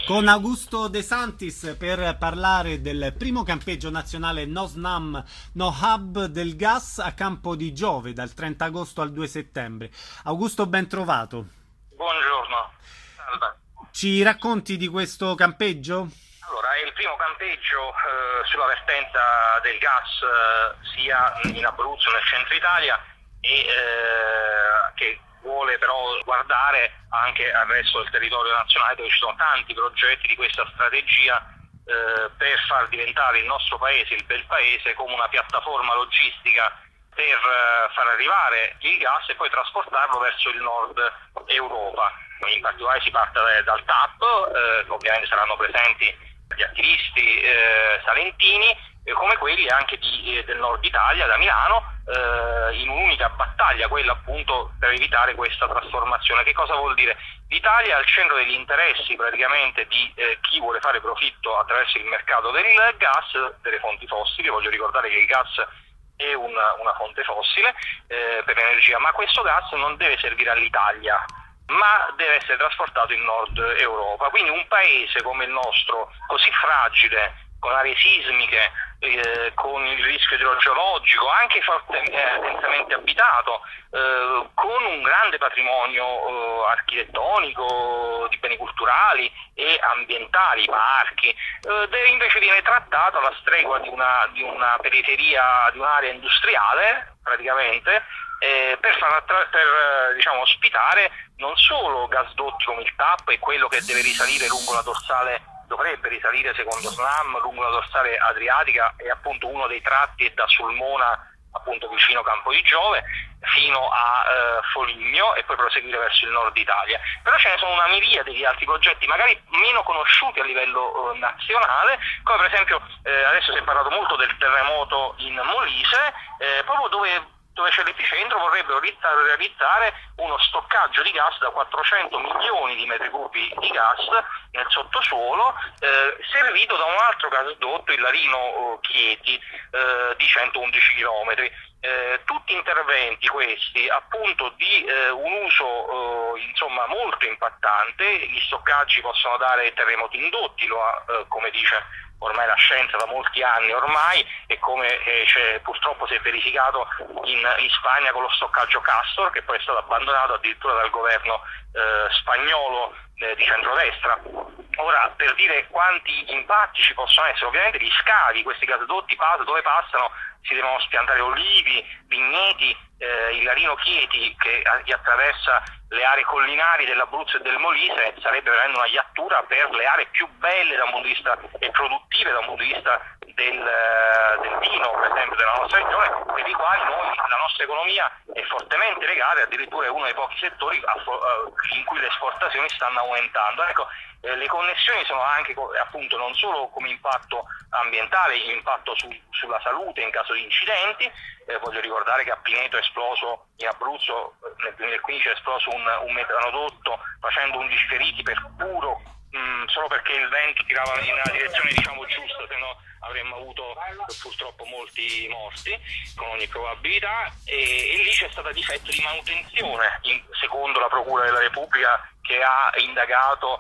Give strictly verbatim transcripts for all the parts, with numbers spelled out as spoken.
Con Augusto De Santis per parlare del primo campeggio nazionale No SNAM No Hub del gas a Campo di Giove dal trenta agosto al due settembre. Augusto, ben trovato. Buongiorno. Salve. Ci racconti di questo campeggio? Allora, è il primo campeggio eh, sulla vertenza del gas eh, sia in Abruzzo, nel centro Italia, e eh, che vuole però guardare anche al resto del territorio nazionale, dove ci sono tanti progetti di questa strategia eh, per far diventare il nostro paese, il bel paese, come una piattaforma logistica per eh, far arrivare il gas e poi trasportarlo verso il nord Europa. In particolare si parte dal T A P, eh, ovviamente saranno presenti gli attivisti eh, salentini, eh, come quelli anche di, eh, del nord Italia, da Milano, eh, in un'unica battaglia, quella appunto per evitare questa trasformazione. Che cosa vuol dire? L'Italia è al centro degli interessi praticamente di eh, chi vuole fare profitto attraverso il mercato del gas, delle fonti fossili. Voglio ricordare che il gas è una, una fonte fossile eh, per l'energia, ma questo gas non deve servire all'Italia, ma deve essere trasportato in Nord Europa. Quindi un paese come il nostro, così fragile, con aree sismiche, eh, con il rischio idrogeologico, anche fortemente eh, densamente abitato, eh, con un grande patrimonio eh, architettonico, di beni culturali e ambientali, parchi, eh, deve invece viene trattato alla stregua di una, di una periferia, di un'area industriale, praticamente, Eh, per, far, per diciamo, ospitare non solo gasdotti come il T A P e quello che deve risalire lungo la dorsale, dovrebbe risalire secondo SNAM lungo la dorsale adriatica, e appunto uno dei tratti è da Sulmona, appunto vicino Campo di Giove, fino a eh, Foligno, e poi proseguire verso il nord Italia. Però ce ne sono una miriade di altri progetti magari meno conosciuti a livello eh, nazionale, come per esempio eh, adesso si è parlato molto del terremoto in Molise, eh, proprio dove dove c'è l'epicentro, vorrebbero realizzare uno stoccaggio di gas da quattrocento milioni di metri cubi di gas nel sottosuolo, eh, servito da un altro gasdotto, il Larino Chieti, eh, di centoundici chilometri. Eh, tutti interventi questi appunto di eh, un uso eh, insomma molto impattante. Gli stoccaggi possono dare terremoti indotti, lo ha, eh, come dice ormai la scienza da molti anni ormai, e come eh, purtroppo si è verificato in, in Spagna con lo stoccaggio Castor, che poi è stato abbandonato addirittura dal governo eh, spagnolo eh, di centrodestra. Ora, per dire quanti impatti ci possono essere, ovviamente gli scavi, questi gasdotti dove passano si devono spiantare olivi, vigneti, eh, il Larino Chieti che, che attraversa le aree collinari dell'Abruzzo e del Molise sarebbe veramente una iattura per le aree più belle da un punto di vista e produttive da un punto di vista del, del vino, per esempio, della nostra regione, per i quali noi, la nostra economia è fortemente legata, addirittura è uno dei pochi settori in cui le esportazioni stanno aumentando. Ecco, eh, le connessioni sono anche appunto non solo come impatto ambientale, impatto su, sulla salute in caso di incidenti. Eh, voglio ricordare che a Pineto è esploso, in Abruzzo nel duemilaquindici è esploso un, un metanodotto facendo undici feriti per puro mh, solo perché il vento tirava nella direzione diciamo giusta, se no avremmo avuto purtroppo molti morti con ogni probabilità, e, e lì c'è stato difetto di manutenzione in, secondo la Procura della Repubblica, che ha indagato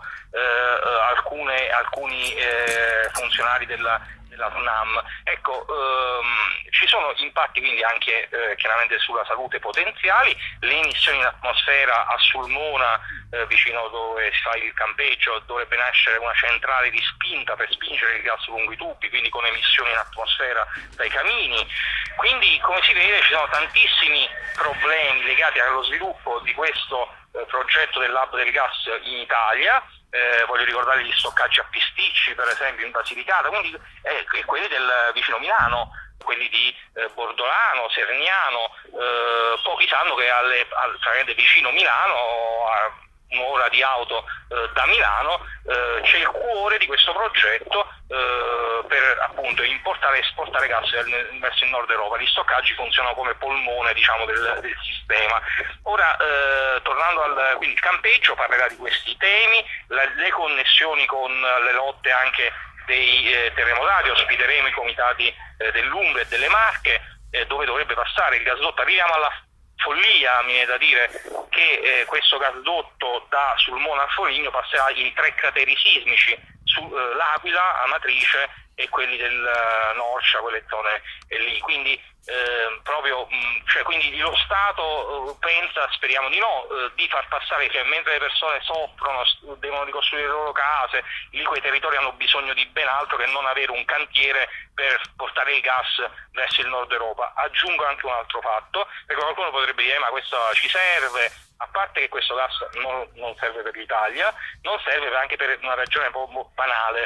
eh, alcune, alcuni eh, funzionari della della SNAM. Ecco, ehm, ci sono impatti quindi anche eh, chiaramente sulla salute potenziali. Le emissioni in atmosfera a Sulmona, eh, vicino dove si fa il campeggio, dovrebbe nascere una centrale di spinta per spingere il gas lungo i tubi, quindi con emissioni in atmosfera dai camini. Quindi, come si vede, ci sono tantissimi problemi legati allo sviluppo di questo eh, progetto dell'hub del gas in Italia. Eh, voglio ricordare gli stoccaggi a Pisticci, per esempio, in Basilicata, quindi eh, e quelli del vicino Milano, quelli di eh, Bordolano, Serniano. Eh, pochi sanno che alle, al, vicino Milano, a un'ora di auto eh, da Milano, eh, c'è il cuore di questo progetto eh, per appunto importare e esportare gas verso il nord Europa. Gli stoccaggi funzionano come polmone, diciamo, del, del sistema. Ora, eh, tornando al quindi il campeggio, parlerà di questi temi, la, le connessioni con le lotte anche dei eh, terremotati. Ospiteremo i comitati eh, dell'Umbria e delle Marche, eh, dove dovrebbe passare il gasdotto. Arriviamo alla follia, mi viene da dire, che eh, questo gasdotto da Sulmona al Foligno passerà in tre crateri sismici, su eh, l'Aquila, Amatrice e quelli del uh, Norcia, quelle zone eh, lì. Quindi eh, proprio mh, cioè, quindi lo Stato uh, pensa, speriamo di no, uh, di far passare, cioè, mentre le persone soffrono, devono ricostruire le loro case, lì quei territori hanno bisogno di ben altro che non avere un cantiere per portare il gas verso il nord Europa. Aggiungo anche un altro fatto, perché qualcuno potrebbe dire ma questo ci serve. A parte che questo gas non, non serve per l'Italia, non serve anche per una ragione proprio banale.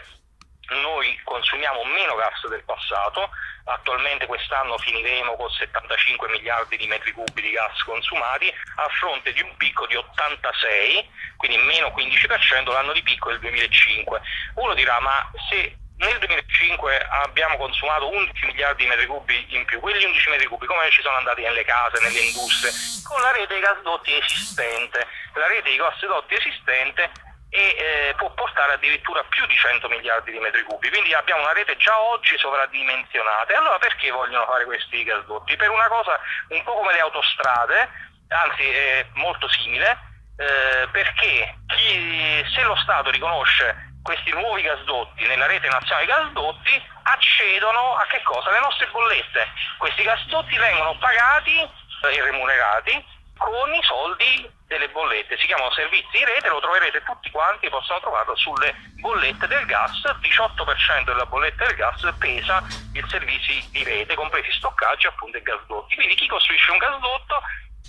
Noi consumiamo meno gas del passato, attualmente quest'anno finiremo con settantacinque miliardi di metri cubi di gas consumati a fronte di un picco di ottantasei, quindi meno quindici per cento l'anno di picco del duemilacinque. Uno dirà ma se nel duemilacinque abbiamo consumato undici miliardi di metri cubi in più, quegli undici metri cubi come ci sono andati nelle case, nelle industrie? Con la rete dei gasdotti esistente. La rete dei gasdotti esistente e eh, può portare addirittura più di cento miliardi di metri cubi, quindi abbiamo una rete già oggi sovradimensionata. E allora perché vogliono fare questi gasdotti? Per una cosa un po' come le autostrade, anzi è molto simile, eh, perché chi, se lo Stato riconosce questi nuovi gasdotti nella rete nazionale dei gasdotti, accedono a che cosa? Le nostre bollette. Questi gasdotti vengono pagati e remunerati con i soldi delle bollette, si chiamano servizi di rete, lo troverete tutti quanti, possono trovarlo sulle bollette del gas. Diciotto per cento della bolletta del gas pesa i servizi di rete, compresi stoccaggi appunto e gasdotti. Quindi chi costruisce un gasdotto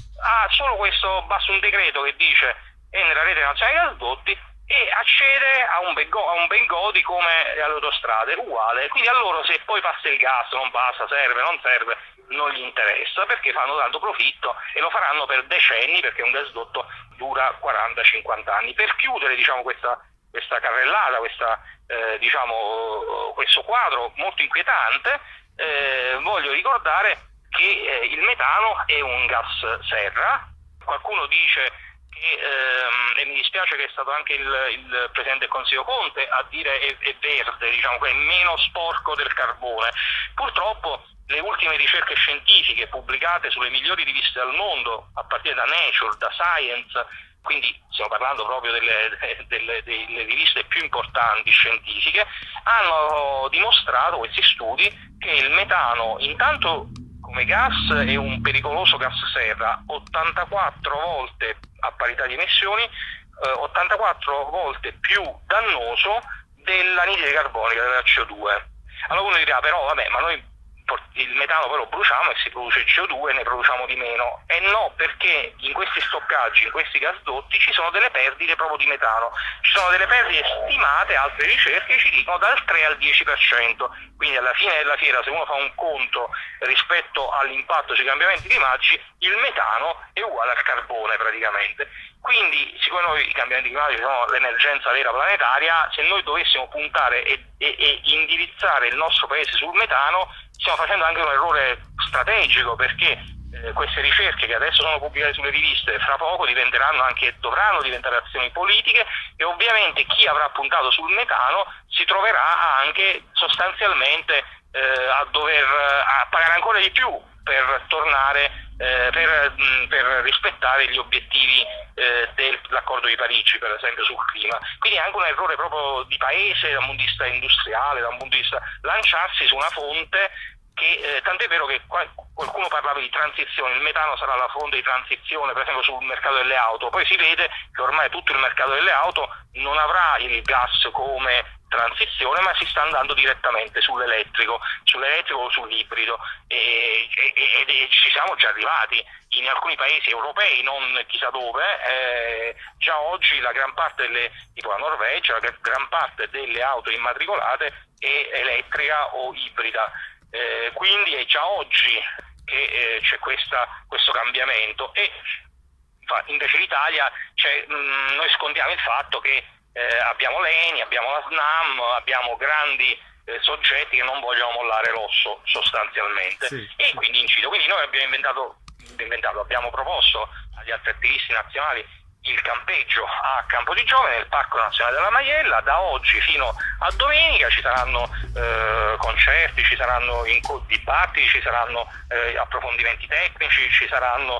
ha solo questo, basta un decreto che dice è nella rete nazionale dei gasdotti e accede a un ben go- a un ben godi come alle autostrade, uguale. Quindi a loro se poi passa il gas, non passa, serve, non serve, non gli interessa, perché fanno tanto profitto e lo faranno per decenni, perché un gasdotto dura quaranta cinquanta anni. Per chiudere, diciamo, questa, questa carrellata, questa, eh, diciamo, questo quadro molto inquietante, eh, voglio ricordare che eh, il metano è un gas serra. Qualcuno dice che, ehm, e mi dispiace che è stato anche il, il Presidente del Consiglio Conte a dire è, è verde, diciamo, che è meno sporco del carbone. Purtroppo le ultime ricerche scientifiche pubblicate sulle migliori riviste al mondo, a partire da Nature, da Science, quindi stiamo parlando proprio delle, delle, delle riviste più importanti scientifiche, hanno dimostrato, questi studi, che il metano intanto come gas è un pericoloso gas serra, ottantaquattro volte a parità di emissioni, eh, ottantaquattro volte più dannoso dell'anidride carbonica, della C O due. Allora uno dirà però vabbè, ma noi il metano poi lo bruciamo e si produce C O due e ne produciamo di meno. E no, perché in questi stoccaggi, in questi gasdotti ci sono delle perdite proprio di metano, ci sono delle perdite stimate, altre ricerche ci dicono dal tre al dieci per cento. Quindi alla fine della fiera, se uno fa un conto rispetto all'impatto sui cambiamenti climatici, il metano è uguale al carbone praticamente. Quindi siccome noi i cambiamenti climatici sono l'emergenza vera planetaria, se noi dovessimo puntare e, e, e indirizzare il nostro paese sul metano, stiamo facendo anche un errore strategico, perché eh, queste ricerche che adesso sono pubblicate sulle riviste fra poco diventeranno anche, dovranno diventare azioni politiche, e ovviamente chi avrà puntato sul metano si troverà anche sostanzialmente eh, a dover a pagare ancora di più per tornare eh, per, mh, per rispettare gli obiettivi eh, dell'accordo di Parigi, per esempio sul clima. Quindi è anche un errore proprio di paese da un punto di vista industriale, da un punto di vista lanciarsi su una fonte che eh, tant'è vero che qua, qualcuno parlava di transizione, il metano sarà la fonte di transizione per esempio sul mercato delle auto, poi si vede che ormai tutto il mercato delle auto non avrà il gas come transizione, ma si sta andando direttamente sull'elettrico, sull'elettrico o sull'ibrido, e, e, e, e ci siamo già arrivati in alcuni paesi europei, non chissà dove, eh, già oggi la gran parte delle, tipo la Norvegia, la gran parte delle auto immatricolate è elettrica o ibrida. Eh, quindi è già oggi che eh, c'è questa, questo cambiamento, e invece l'Italia, cioè, mh, noi scontiamo il fatto che eh, abbiamo l'Eni, abbiamo la SNAM, abbiamo grandi eh, soggetti che non vogliono mollare l'osso sostanzialmente, sì, e sì. quindi incido. Quindi noi abbiamo inventato, inventato, abbiamo proposto agli altri attivisti nazionali il campeggio a Campo di Giove nel Parco Nazionale della Maiella. Da oggi fino a domenica ci saranno eh, concerti, ci saranno dibattiti, ci saranno eh, approfondimenti tecnici, ci saranno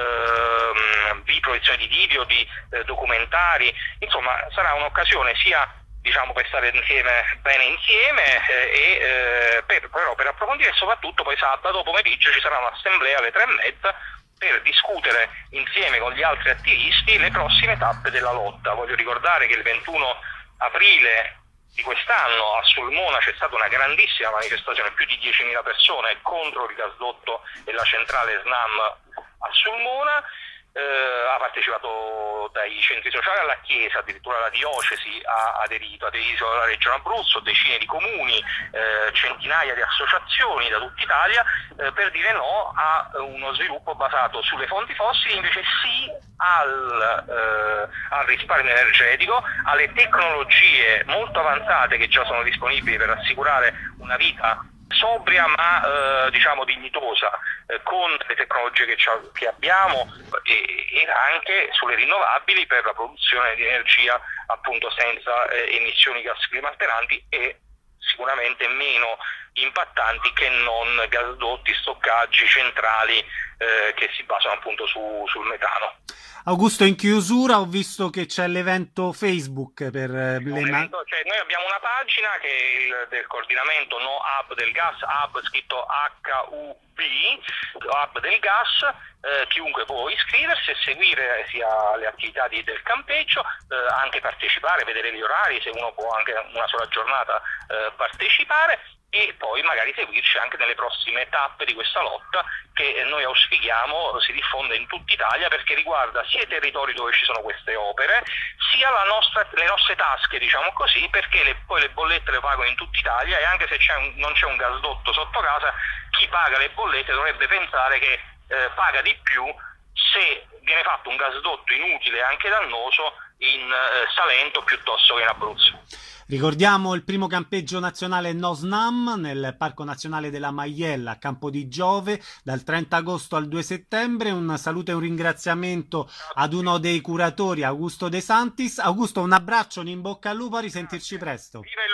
eh, di proiezioni di video, di eh, documentari, insomma sarà un'occasione sia diciamo per stare insieme bene insieme eh, e eh, per, però per approfondire, e soprattutto poi sabato pomeriggio ci sarà un'assemblea alle tre e mezza per discutere insieme con gli altri attivisti le prossime tappe della lotta. Voglio ricordare che il ventuno aprile di quest'anno a Sulmona c'è stata una grandissima manifestazione, più di diecimila persone contro il gasdotto e la centrale SNAM a Sulmona. Eh, ha partecipato dai centri sociali alla Chiesa, addirittura la diocesi ha aderito, ha aderito alla Regione Abruzzo, decine di comuni, eh, centinaia di associazioni da tutta Italia, eh, per dire no a uno sviluppo basato sulle fonti fossili, invece sì al, eh, al risparmio energetico, alle tecnologie molto avanzate che già sono disponibili per assicurare una vita sobria ma eh, diciamo dignitosa, eh, con le tecnologie che, che abbiamo e, e anche sulle rinnovabili per la produzione di energia appunto senza eh, emissioni gas climalteranti e sicuramente meno impattanti che non gasdotti, stoccaggi, centrali eh, che si basano appunto su, sul metano. Augusto, in chiusura ho visto che c'è l'evento Facebook per eh, le evento, cioè, noi abbiamo una pagina che è il, del coordinamento No Hub del Gas, Hub scritto H U B, Hub del Gas, eh, chiunque può iscriversi e seguire sia le attività di, del campeggio, eh, anche partecipare, vedere gli orari, se uno può anche una sola giornata eh, partecipare, e poi magari seguirci anche nelle prossime tappe di questa lotta che noi auspichiamo si diffonda in tutta Italia, perché riguarda sia i territori dove ci sono queste opere, sia la nostra, le nostre tasche, diciamo così, perché le, poi le bollette le pagano in tutta Italia, e anche se c'è un, non c'è un gasdotto sotto casa, chi paga le bollette dovrebbe pensare che eh, paga di più se viene fatto un gasdotto inutile e anche dannoso in eh, Salento piuttosto che in Abruzzo. Ricordiamo il primo campeggio nazionale No SNAM nel Parco Nazionale della Maiella a Campo di Giove dal trenta agosto al due settembre. Un saluto e un ringraziamento ad uno dei curatori, Augusto De Santis. Augusto, un abbraccio, un in bocca al lupo, a risentirci presto. Viva